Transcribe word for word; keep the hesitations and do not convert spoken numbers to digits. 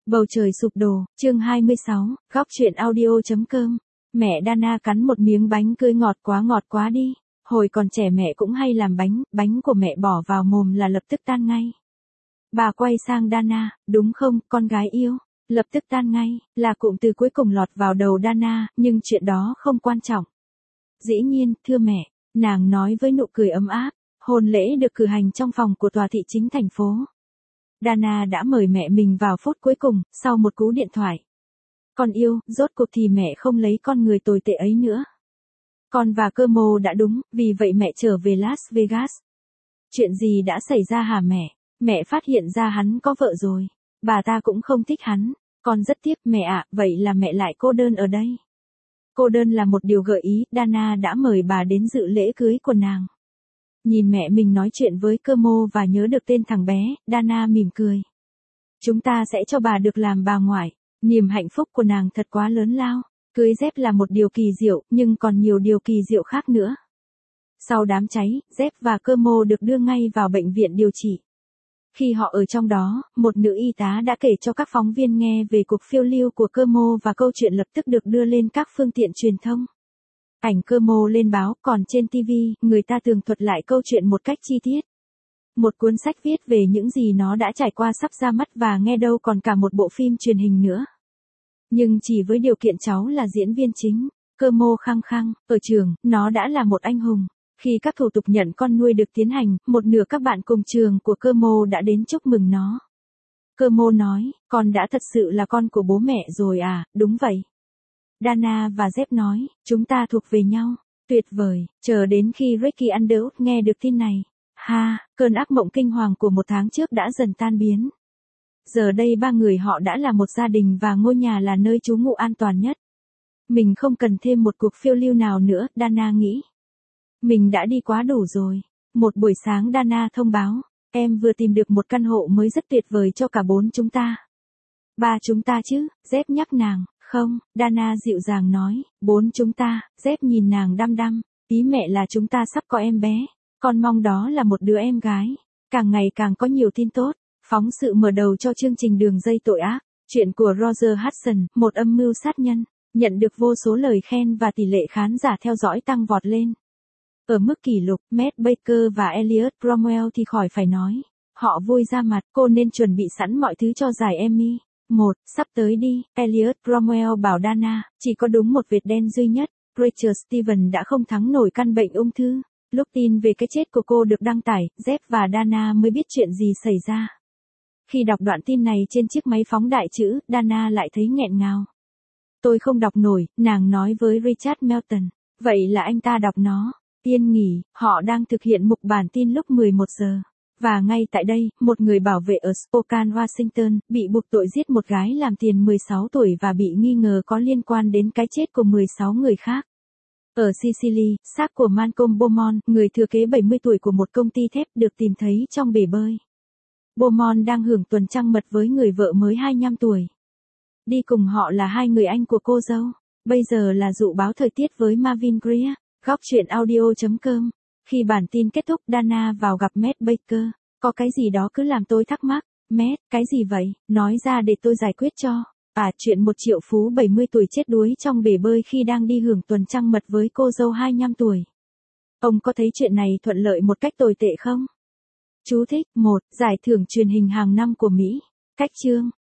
Bầu trời sụp đổ, chương hai mươi sáu, góc truyện audio.com. Mẹ Dana cắn một miếng bánh cưới ngọt quá ngọt quá đi. Hồi còn trẻ mẹ cũng hay làm bánh, bánh của mẹ bỏ vào mồm là lập tức tan ngay. Bà quay sang Dana, đúng không, con gái yêu? Lập tức tan ngay, là cụm từ cuối cùng lọt vào đầu Dana, nhưng chuyện đó không quan trọng. Dĩ nhiên, thưa mẹ, nàng nói với nụ cười ấm áp. Hôn lễ được cử hành trong phòng của tòa thị chính thành phố. Dana đã mời mẹ mình vào phút cuối cùng, sau một cú điện thoại. Con yêu, rốt cuộc thì mẹ không lấy con người tồi tệ ấy nữa. Con và cơ mô đã đúng, vì vậy mẹ trở về Las Vegas. Chuyện gì đã xảy ra hả mẹ? Mẹ phát hiện ra hắn có vợ rồi. Bà ta cũng không thích hắn. Con rất tiếc mẹ ạ, vậy là mẹ lại cô đơn ở đây. Cô đơn là một điều gợi ý, Dana đã mời bà đến dự lễ cưới của nàng. Nhìn mẹ mình nói chuyện với cơ mô và nhớ được tên thằng bé, Dana mỉm cười. Chúng ta sẽ cho bà được làm bà ngoại. Niềm hạnh phúc của nàng thật quá lớn lao. Cưới dép là một điều kỳ diệu, nhưng còn nhiều điều kỳ diệu khác nữa. Sau đám cháy, dép và cơ mô được đưa ngay vào bệnh viện điều trị. Khi họ ở trong đó, một nữ y tá đã kể cho các phóng viên nghe về cuộc phiêu lưu của cơ mô và câu chuyện lập tức được đưa lên các phương tiện truyền thông. Ảnh cơ mô lên báo, còn trên ti vi, người ta tường thuật lại câu chuyện một cách chi tiết. Một cuốn sách viết về những gì nó đã trải qua sắp ra mắt và nghe đâu còn cả một bộ phim truyền hình nữa. Nhưng chỉ với điều kiện cháu là diễn viên chính, cơ mô khăng khăng, ở trường, nó đã là một anh hùng. Khi các thủ tục nhận con nuôi được tiến hành, một nửa các bạn cùng trường của cơ mô đã đến chúc mừng nó. Cơ mô nói, con đã thật sự là con của bố mẹ rồi à, đúng vậy. Dana và Jeff nói, chúng ta thuộc về nhau. Tuyệt vời, chờ đến khi Ricky Underwood nghe được tin này. Ha, cơn ác mộng kinh hoàng của một tháng trước đã dần tan biến. Giờ đây ba người họ đã là một gia đình và ngôi nhà là nơi trú ngụ an toàn nhất. Mình không cần thêm một cuộc phiêu lưu nào nữa, Dana nghĩ. Mình đã đi quá đủ rồi. Một buổi sáng Dana thông báo, em vừa tìm được một căn hộ mới rất tuyệt vời cho cả bốn chúng ta. Ba chúng ta chứ, Jeff nhắc nàng. Không, Dana dịu dàng nói, bốn chúng ta. Jeff nhìn nàng đăm đăm, ý mẹ là chúng ta sắp có em bé. Con mong đó là một đứa em gái. Càng ngày càng có nhiều tin tốt. Phóng sự mở đầu cho chương trình Đường dây tội ác. Chuyện của Roger Hudson, một âm mưu sát nhân. Nhận được vô số lời khen và tỷ lệ khán giả theo dõi tăng vọt lên. Ở mức kỷ lục, Matt Baker và Elliot Cromwell thì khỏi phải nói. Họ vui ra mặt, cô nên chuẩn bị sẵn mọi thứ cho giải Emmy. Một, sắp tới đi, Elliot Cromwell bảo Dana, chỉ có đúng một vệt đen duy nhất. Rachel Stevens đã không thắng nổi căn bệnh ung thư. Lúc tin về cái chết của cô được đăng tải, Jeff và Dana mới biết chuyện gì xảy ra. Khi đọc đoạn tin này trên chiếc máy phóng đại chữ, Dana lại thấy nghẹn ngào. Tôi không đọc nổi, nàng nói với Richard Melton. Vậy là anh ta đọc nó. Yên nghỉ, họ đang thực hiện mục bản tin lúc mười một giờ. Và ngay tại đây, một người bảo vệ ở Spokane, Washington, bị buộc tội giết một gái làm tiền mười sáu tuổi và bị nghi ngờ có liên quan đến cái chết của mười sáu người khác. Ở Sicily, xác của Malcolm Beaumont, người thừa kế bảy mươi tuổi của một công ty thép, được tìm thấy trong bể bơi. Beaumont đang hưởng tuần trăng mật với người vợ mới hai mươi lăm tuổi. Đi cùng họ là hai người anh của cô dâu. Bây giờ là dự báo thời tiết với Marvin Greer. Góc truyện audio.com. Khi bản tin kết thúc, Dana vào gặp Matt Baker. Có cái gì đó cứ làm tôi thắc mắc. Matt, cái gì vậy? Nói ra để tôi giải quyết cho. À, chuyện một triệu phú bảy mươi tuổi chết đuối trong bể bơi khi đang đi hưởng tuần trăng mật với cô dâu hai mươi lăm tuổi. Ông có thấy chuyện này thuận lợi một cách tồi tệ không? Chú thích. Một. Giải thưởng truyền hình hàng năm của Mỹ. Cách chương.